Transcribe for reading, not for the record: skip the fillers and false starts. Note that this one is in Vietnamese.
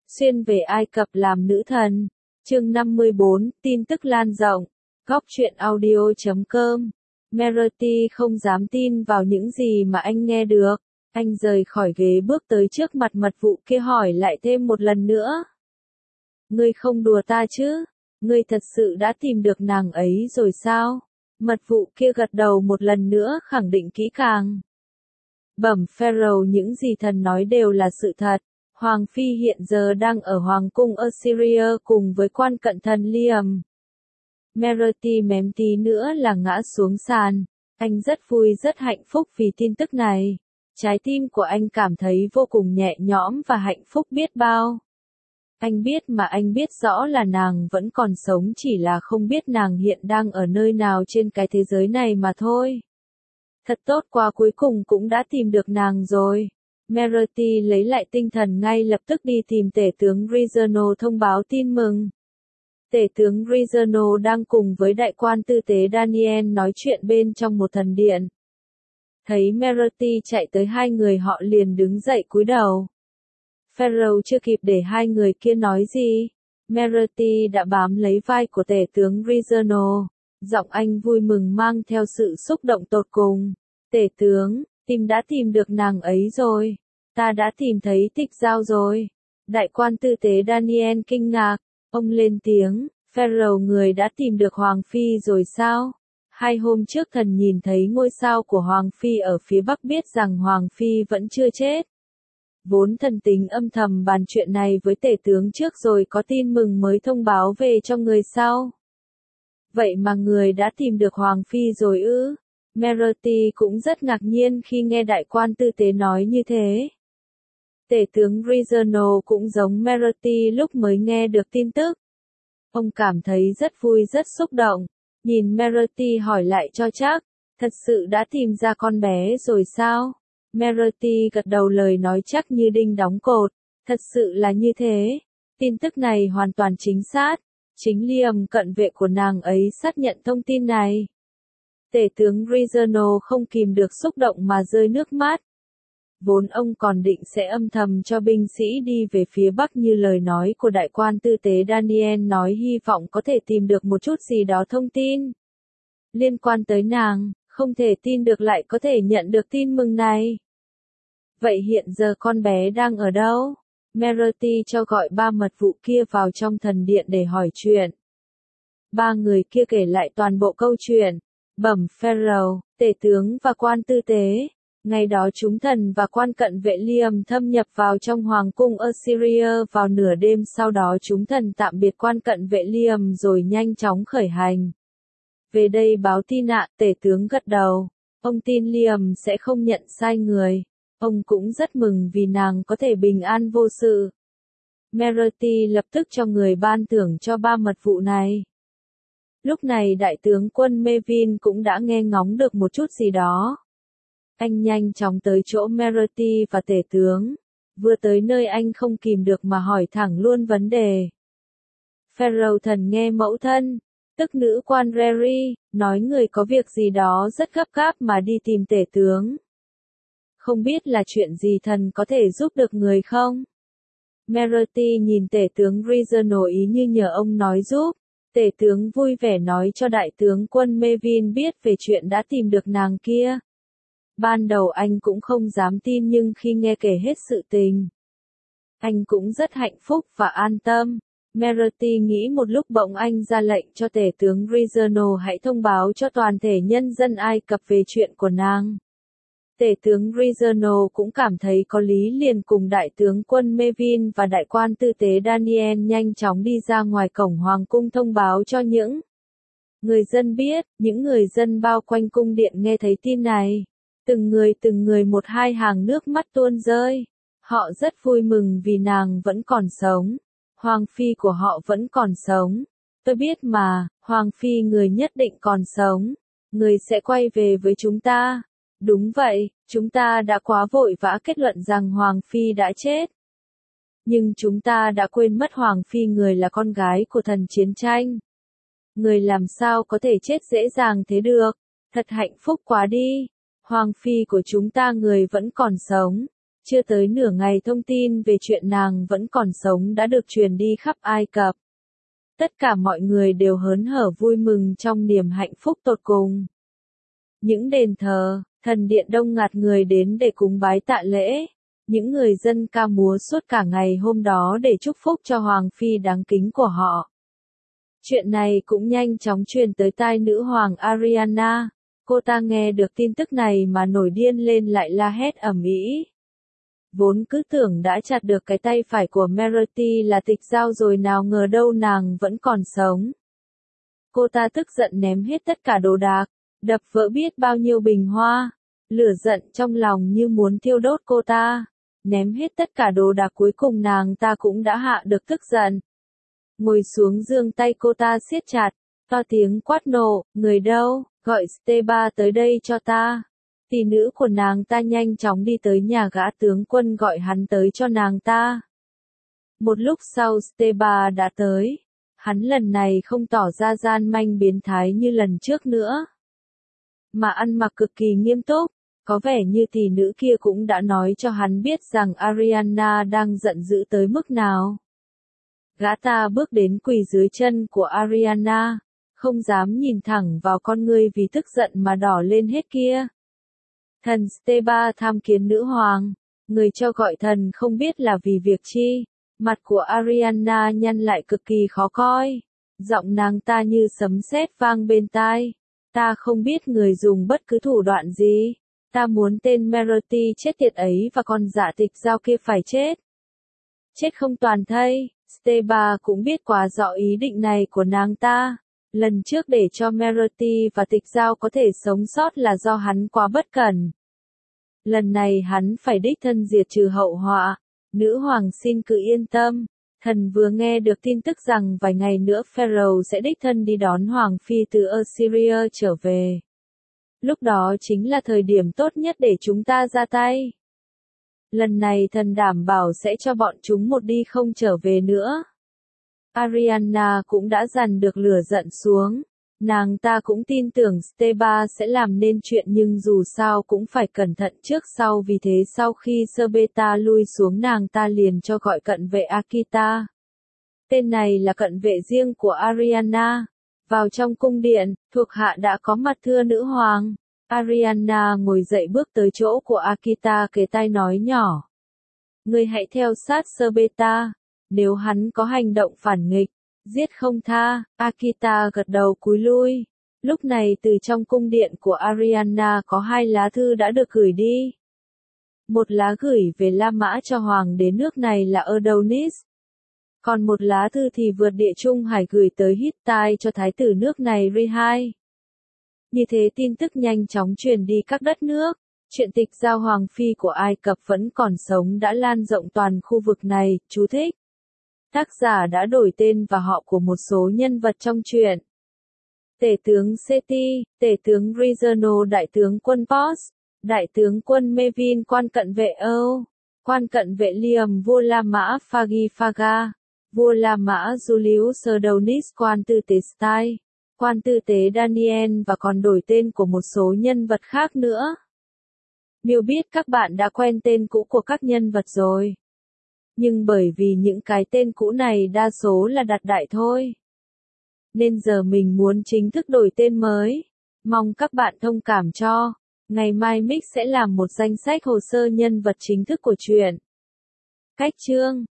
xuyên về Ai Cập làm nữ thần. Chương 54, tin tức lan rộng. Góc truyện audio.com. Merity không dám tin vào những gì mà anh nghe được. Anh rời khỏi ghế bước tới trước mặt mật vụ kia hỏi lại thêm một lần nữa. Ngươi không đùa ta chứ? Ngươi thật sự đã tìm được nàng ấy rồi sao? Mật vụ kia gật đầu một lần nữa khẳng định kỹ càng. Bẩm Pharaoh, những gì thần nói đều là sự thật. Hoàng phi hiện giờ đang ở hoàng cung Assyria cùng với quan cận thần Liam. Merity mém tí nữa là ngã xuống sàn. Anh rất vui rất hạnh phúc vì tin tức này. Trái tim của anh cảm thấy vô cùng nhẹ nhõm và hạnh phúc biết bao. Anh biết mà anh biết rõ là nàng vẫn còn sống, chỉ là không biết nàng hiện đang ở nơi nào trên cái thế giới này mà thôi. Thật tốt quá, cuối cùng cũng đã tìm được nàng rồi. Merity lấy lại tinh thần ngay lập tức đi tìm tể tướng Rizano thông báo tin mừng. Tể tướng Rizano đang cùng với đại quan tư tế Daniel nói chuyện bên trong một thần điện. Thấy Merity chạy tới, hai người họ liền đứng dậy cúi đầu. Pharaoh chưa kịp để hai người kia nói gì, Merity đã bám lấy vai của tể tướng Rizano. Giọng anh vui mừng mang theo sự xúc động tột cùng. Tể tướng, đã tìm được nàng ấy rồi. Ta đã tìm thấy tịch giao rồi. Đại quan tư tế Daniel kinh ngạc. Ông lên tiếng, Pharaoh, người đã tìm được Hoàng Phi rồi sao? 2 hôm trước thần nhìn thấy ngôi sao của Hoàng Phi ở phía bắc, biết rằng Hoàng Phi vẫn chưa chết. Vốn thần tính âm thầm bàn chuyện này với tể tướng trước rồi có tin mừng mới thông báo về cho người sau. Vậy mà người đã tìm được Hoàng Phi rồi ư? Merity cũng rất ngạc nhiên khi nghe đại quan tư tế nói như thế. Tể tướng Rizano cũng giống Merity lúc mới nghe được tin tức. Ông cảm thấy rất vui rất xúc động. Nhìn Merity hỏi lại cho chắc, thật sự đã tìm ra con bé rồi sao? Merity gật đầu, lời nói chắc như đinh đóng cột. Thật sự là như thế. Tin tức này hoàn toàn chính xác. Chính Liam, cận vệ của nàng ấy, xác nhận thông tin này. Tể tướng Rizano không kìm được xúc động mà rơi nước mắt. Vốn ông còn định sẽ âm thầm cho binh sĩ đi về phía bắc như lời nói của đại quan tư tế Daniel nói, hy vọng có thể tìm được một chút gì đó thông tin liên quan tới nàng, không thể tin được lại có thể nhận được tin mừng này. Vậy hiện giờ con bé đang ở đâu? Merity cho gọi 3 mật vụ kia vào trong thần điện để hỏi chuyện. 3 người kia kể lại toàn bộ câu chuyện. Bẩm Pharaoh, tể tướng và quan tư tế. Ngày đó chúng thần và quan cận vệ Liam thâm nhập vào trong hoàng cung Assyria vào nửa đêm, sau đó chúng thần tạm biệt quan cận vệ Liam rồi nhanh chóng khởi hành. Về đây báo tin ạ. Tể tướng gật đầu. Ông tin Liam sẽ không nhận sai người. Ông cũng rất mừng vì nàng có thể bình an vô sự. Merity lập tức cho người ban thưởng cho 3 mật vụ này. Lúc này đại tướng quân Mevin cũng đã nghe ngóng được một chút gì đó. Anh nhanh chóng tới chỗ Merity và tể tướng. Vừa tới nơi anh không kìm được mà hỏi thẳng luôn vấn đề. Pharaoh, thần nghe mẫu thân, tức nữ quan Reri, nói người có việc gì đó rất gấp gáp mà đi tìm tể tướng. Không biết là chuyện gì, thần có thể giúp được người không? Merity nhìn tể tướng Rizano ý như nhờ ông nói giúp. Tể tướng vui vẻ nói cho đại tướng quân Mevin biết về chuyện đã tìm được nàng kia. Ban đầu anh cũng không dám tin, nhưng khi nghe kể hết sự tình, anh cũng rất hạnh phúc và an tâm. Merity nghĩ một lúc, bỗng anh ra lệnh cho tể tướng Rizano hãy thông báo cho toàn thể nhân dân Ai Cập về chuyện của nàng. Tể tướng Rizano cũng cảm thấy có lý, liền cùng đại tướng quân Mevin và đại quan tư tế Daniel nhanh chóng đi ra ngoài cổng hoàng cung thông báo cho những người dân biết. Những người dân bao quanh cung điện nghe thấy tin này, từng người một hai hàng nước mắt tuôn rơi. Họ rất vui mừng vì nàng vẫn còn sống. Hoàng phi của họ vẫn còn sống. Tôi biết mà, Hoàng phi người nhất định còn sống. Người sẽ quay về với chúng ta. Đúng vậy, chúng ta đã quá vội vã kết luận rằng Hoàng phi đã chết. Nhưng chúng ta đã quên mất Hoàng phi người là con gái của thần chiến tranh. Người làm sao có thể chết dễ dàng thế được? Thật hạnh phúc quá đi. Hoàng phi của chúng ta người vẫn còn sống. Chưa tới nửa ngày thông tin về chuyện nàng vẫn còn sống đã được truyền đi khắp Ai Cập. Tất cả mọi người đều hớn hở vui mừng trong niềm hạnh phúc tột cùng. Những đền thờ, thần điện đông nghạt người đến để cúng bái tạ lễ. Những người dân ca múa suốt cả ngày hôm đó để chúc phúc cho Hoàng Phi đáng kính của họ. Chuyện này cũng nhanh chóng truyền tới tai nữ hoàng Ariana. Cô ta nghe được tin tức này mà nổi điên lên lại la hét ầm ĩ. Vốn cứ tưởng đã chặt được cái tay phải của Merity là tịch giao rồi nào ngờ đâu nàng vẫn còn sống. Cô ta tức giận ném hết tất cả đồ đạc, đập vỡ biết bao nhiêu bình hoa. Lửa giận trong lòng như muốn thiêu đốt cô ta. Ném hết tất cả đồ đạc cuối cùng nàng ta cũng đã hạ được tức giận. Ngồi xuống giương tay cô ta siết chặt, to tiếng quát nộ, người đâu, gọi Steba tới đây cho ta. Tỷ nữ của nàng ta nhanh chóng đi tới nhà gã tướng quân gọi hắn tới cho nàng ta. Một lúc sau Steba đã tới. Hắn lần này không tỏ ra gian manh biến thái như lần trước nữa, mà ăn mặc cực kỳ nghiêm túc. Có vẻ như tỷ nữ kia cũng đã nói cho hắn biết rằng Ariana đang giận dữ tới mức nào. Gã ta bước đến quỳ dưới chân của Ariana, không dám nhìn thẳng vào con ngươi vì tức giận mà đỏ lên hết kia. Thần Steba tham kiến nữ hoàng, người cho gọi thần không biết là vì việc chi. Mặt của Ariana nhăn lại cực kỳ khó coi. Giọng nàng ta như sấm sét vang bên tai. Ta không biết người dùng bất cứ thủ đoạn gì. Ta muốn tên Merity chết tiệt ấy và con dạ tịch giao kia phải chết. Chết không toàn thây. Steba cũng biết quá rõ ý định này của nàng ta. Lần trước để cho Merity và tịch giao có thể sống sót là do hắn quá bất cẩn. Lần này hắn phải đích thân diệt trừ hậu họa. Nữ hoàng xin cứ yên tâm. Thần vừa nghe được tin tức rằng vài ngày nữa Pharaoh sẽ đích thân đi đón Hoàng Phi từ Assyria trở về. Lúc đó chính là thời điểm tốt nhất để chúng ta ra tay. Lần này thần đảm bảo sẽ cho bọn chúng một đi không trở về nữa. Ariana cũng đã dằn được lửa giận xuống. Nàng ta cũng tin tưởng Steba sẽ làm nên chuyện nhưng dù sao cũng phải cẩn thận trước sau vì thế sau khi Sebeta lui xuống nàng ta liền cho gọi cận vệ Akita. Tên này là cận vệ riêng của Ariana. Vào trong cung điện, thuộc hạ đã có mặt thưa nữ hoàng. Ariana ngồi dậy bước tới chỗ của Akita kề tai nói nhỏ. Ngươi hãy theo sát Sebeta. Nếu hắn có hành động phản nghịch, giết không tha. Akita gật đầu cúi lui. Lúc này từ trong cung điện của Ariana có 2 lá thư đã được gửi đi. Một lá gửi về La Mã cho hoàng đế nước này là Adonis. Còn một lá thư thì vượt địa Trung Hải gửi tới Hittite cho thái tử nước này Rihai. Như thế tin tức nhanh chóng truyền đi các đất nước. Chuyện tịch giao Hoàng Phi của Ai Cập vẫn còn sống đã lan rộng toàn khu vực này. Chú thích. Tác giả đã đổi tên và họ của một số nhân vật trong truyện. Tể tướng Seti, tể tướng Rizano, đại tướng quân Pos, đại tướng quân Mevin, quan cận vệ Âu, quan cận vệ Liam, vua La Mã Phagifaga, vua La Mã Julius Sardonis, quan tư tế Stai, quan tư tế Daniel và còn đổi tên của một số nhân vật khác nữa. Miêu biết các bạn đã quen tên cũ của các nhân vật rồi. Nhưng bởi vì những cái tên cũ này đa số là đặt đại thôi. Nên giờ mình muốn chính thức đổi tên mới. Mong các bạn thông cảm cho. Ngày mai Mix sẽ làm một danh sách hồ sơ nhân vật chính thức của truyện. Cách chương